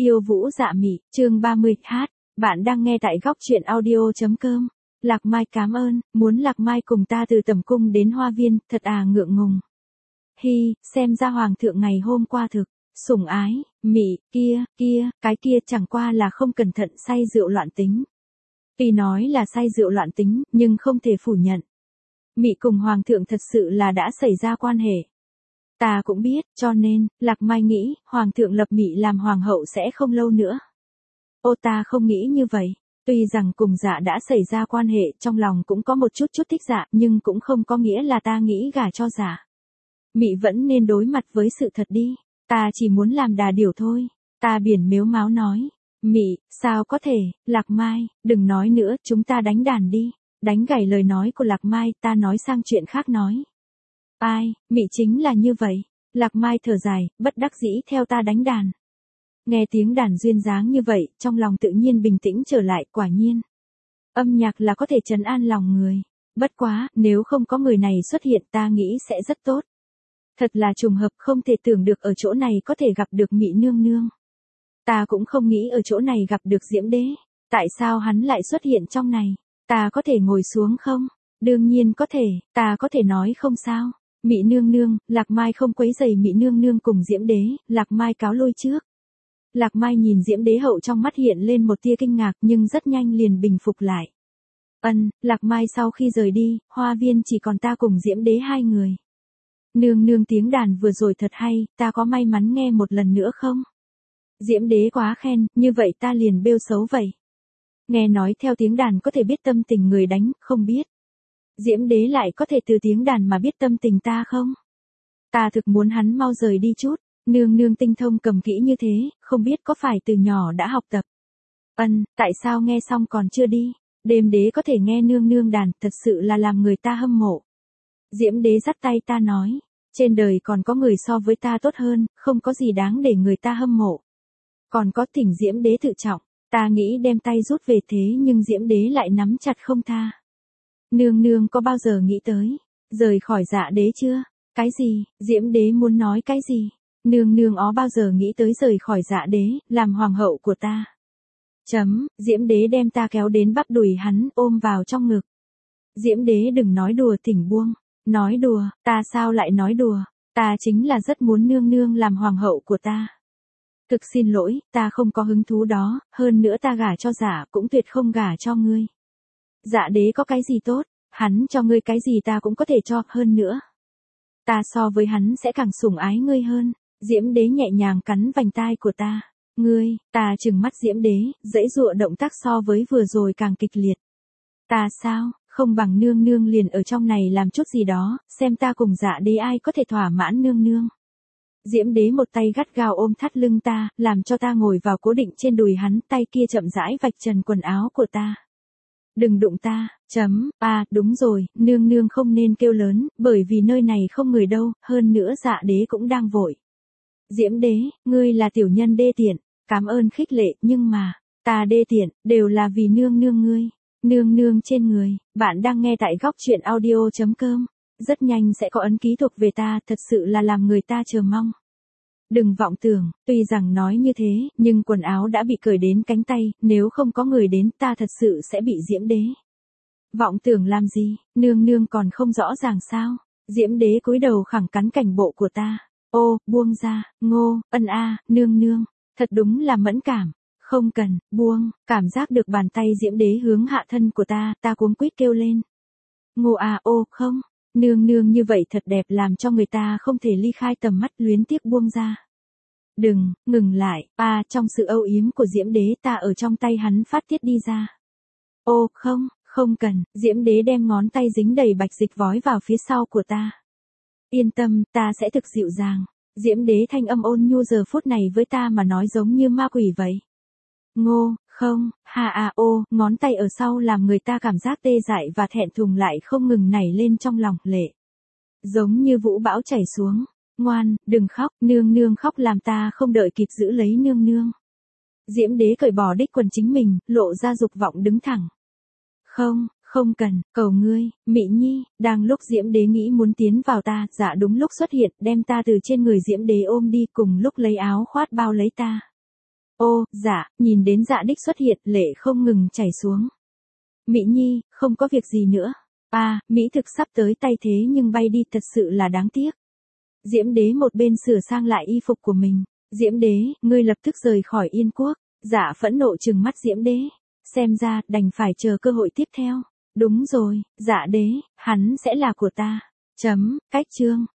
Yêu Vũ Dạ Mị, chương 30, bạn đang nghe tại góc truyện audio.com. Lạc Mai cảm ơn, muốn Lạc Mai cùng ta từ Tầm Cung đến Hoa Viên, thật ngượng ngùng. Hi, xem ra Hoàng thượng ngày hôm qua thực, sủng ái, Mị, cái kia chẳng qua là không cẩn thận say rượu loạn tính. Tuy nói là say rượu loạn tính, nhưng không thể phủ nhận. Mị cùng Hoàng thượng thật sự là đã xảy ra quan hệ. Ta cũng biết, cho nên, Lạc Mai nghĩ, Hoàng thượng lập Mị làm Hoàng hậu sẽ không lâu nữa. Ô, ta không nghĩ như vậy. Tuy rằng cùng Dạ đã xảy ra quan hệ, trong lòng cũng có một chút thích Dạ, nhưng cũng không có nghĩa là ta nghĩ gả cho Dạ. Mị vẫn nên đối mặt với sự thật đi. Ta chỉ muốn làm đà điểu thôi. Ta biển mếu máo nói. Mị, sao có thể, Lạc Mai, đừng nói nữa, chúng ta đánh đàn đi. Đánh gãy lời nói của Lạc Mai, ta nói sang chuyện khác nói. Ai, Mị chính là như vậy. Lạc Mai thở dài, bất đắc dĩ theo ta đánh đàn. Nghe tiếng đàn duyên dáng như vậy, trong lòng tự nhiên bình tĩnh trở lại, quả nhiên. Âm nhạc là có thể trấn an lòng người. Bất quá, nếu không có người này xuất hiện ta nghĩ sẽ rất tốt. Thật là trùng hợp, không thể tưởng được ở chỗ này có thể gặp được Mị nương nương. Ta cũng không nghĩ ở chỗ này gặp được Diễm Đế. Tại sao hắn lại xuất hiện trong này? Ta có thể ngồi xuống không? Đương nhiên có thể, ta có thể nói không sao. Mị nương nương, Lạc Mai không quấy rầy Mị nương nương cùng Diễm Đế, Lạc Mai cáo lui trước. Lạc Mai nhìn Diễm Đế hậu trong mắt hiện lên một tia kinh ngạc nhưng rất nhanh liền bình phục lại. Lạc Mai sau khi rời đi, Hoa Viên chỉ còn ta cùng Diễm Đế hai người. Nương nương tiếng đàn vừa rồi thật hay, ta có may mắn nghe một lần nữa không? Diễm Đế quá khen, như vậy ta liền bêu xấu vậy. Nghe nói theo tiếng đàn có thể biết tâm tình người đánh, không biết. Diễm Đế lại có thể từ tiếng đàn mà biết tâm tình ta không? Ta thực muốn hắn mau rời đi chút. Nương nương tinh thông cầm kỹ như thế, không biết có phải từ nhỏ đã học tập. Tại sao nghe xong còn chưa đi? Đêm Đế có thể nghe nương nương đàn, thật sự là làm người ta hâm mộ. Diễm Đế dắt tay ta nói, trên đời còn có người so với ta tốt hơn, không có gì đáng để người ta hâm mộ. Còn có Thỉnh Diễm Đế tự trọng, ta nghĩ đem tay rút về thế nhưng Diễm Đế lại nắm chặt không tha. Nương nương có bao giờ nghĩ tới, rời khỏi Dạ Đế chưa? Cái gì? Diễm Đế muốn nói cái gì? Nương nương bao giờ nghĩ tới rời khỏi Dạ Đế, làm hoàng hậu của ta. Diễm Đế đem ta kéo đến bắp đùi hắn, ôm vào trong ngực. Diễm Đế đừng nói đùa, thỉnh buông. Nói đùa, ta sao lại nói đùa, ta chính là rất muốn nương nương làm hoàng hậu của ta. Thực xin lỗi, ta không có hứng thú đó, hơn nữa ta gả cho Dạ cũng tuyệt không gả cho ngươi. Dạ Đế có cái gì tốt, hắn cho ngươi cái gì ta cũng có thể cho, hơn nữa. Ta so với hắn sẽ càng sủng ái ngươi hơn. Diễm Đế nhẹ nhàng cắn vành tai của ta. Ta trừng mắt Diễm Đế, giãy giụa động tác so với vừa rồi càng kịch liệt. Ta sao, không bằng nương nương liền ở trong này làm chút gì đó, xem ta cùng Dạ Đế ai có thể thỏa mãn nương nương. Diễm Đế một tay gắt gao ôm thắt lưng ta, làm cho ta ngồi vào cố định trên đùi hắn, tay kia chậm rãi vạch trần quần áo của ta. Đừng đụng ta, đúng rồi, nương nương không nên kêu lớn, bởi vì nơi này không người đâu, hơn nữa Dạ Đế cũng đang vội. Diễm Đế, ngươi là tiểu nhân đê tiện, cảm ơn khích lệ, nhưng mà, ta đê tiện, đều là vì nương nương ngươi. Nương nương trên người, bạn đang nghe tại góc truyện audio.com. Rất nhanh sẽ có ấn ký thuộc về ta, thật sự là làm người ta chờ mong. Đừng vọng tưởng, tuy rằng nói như thế, nhưng quần áo đã bị cởi đến cánh tay, nếu không có người đến ta thật sự sẽ bị Diễm Đế. Vọng tưởng làm gì, nương nương còn không rõ ràng sao? Diễm Đế cúi đầu khẳng cắn cảnh bộ của ta. Ô, buông ra, Ngô, nương nương, thật đúng là mẫn cảm. Không cần, buông, cảm giác được bàn tay Diễm Đế hướng hạ thân của ta cuống quýt kêu lên. Ngô không, nương nương như vậy thật đẹp làm cho người ta không thể ly khai tầm mắt, luyến tiếc buông ra. Đừng, ngừng lại, trong sự âu yếm của Diễm Đế ta ở trong tay hắn phát tiết đi ra. Ô không cần, Diễm Đế đem ngón tay dính đầy bạch dịch vói vào phía sau của ta. Yên tâm, ta sẽ thực dịu dàng. Diễm Đế thanh âm ôn nhu giờ phút này với ta mà nói giống như ma quỷ vậy. Ngô, không, ngón tay ở sau làm người ta cảm giác tê dại và thẹn thùng lại không ngừng nảy lên trong lòng, lệ. Giống như vũ bão chảy xuống. Ngoan, đừng khóc, nương nương khóc làm ta không đợi kịp giữ lấy nương nương. Diễm Đế cởi bỏ đích quần chính mình, lộ ra dục vọng đứng thẳng. Không cần, cầu ngươi, Mị Nhi, đang lúc Diễm Đế nghĩ muốn tiến vào ta, Dạ đúng lúc xuất hiện, đem ta từ trên người Diễm Đế ôm đi, cùng lúc lấy áo khoát bao lấy ta. Ô, dạ, nhìn đến Dạ Đích xuất hiện, lệ không ngừng chảy xuống. Mỹ Nhi, không có việc gì nữa. Mỹ thực sắp tới tay thế nhưng bay đi thật sự là đáng tiếc. Diễm Đế một bên sửa sang lại y phục của mình. Diễm Đế, ngươi lập tức rời khỏi Yên Quốc. Dạ phẫn nộ trừng mắt Diễm Đế. Xem ra, đành phải chờ cơ hội tiếp theo. Đúng rồi, Dạ Đế, hắn sẽ là của ta. Cách chương.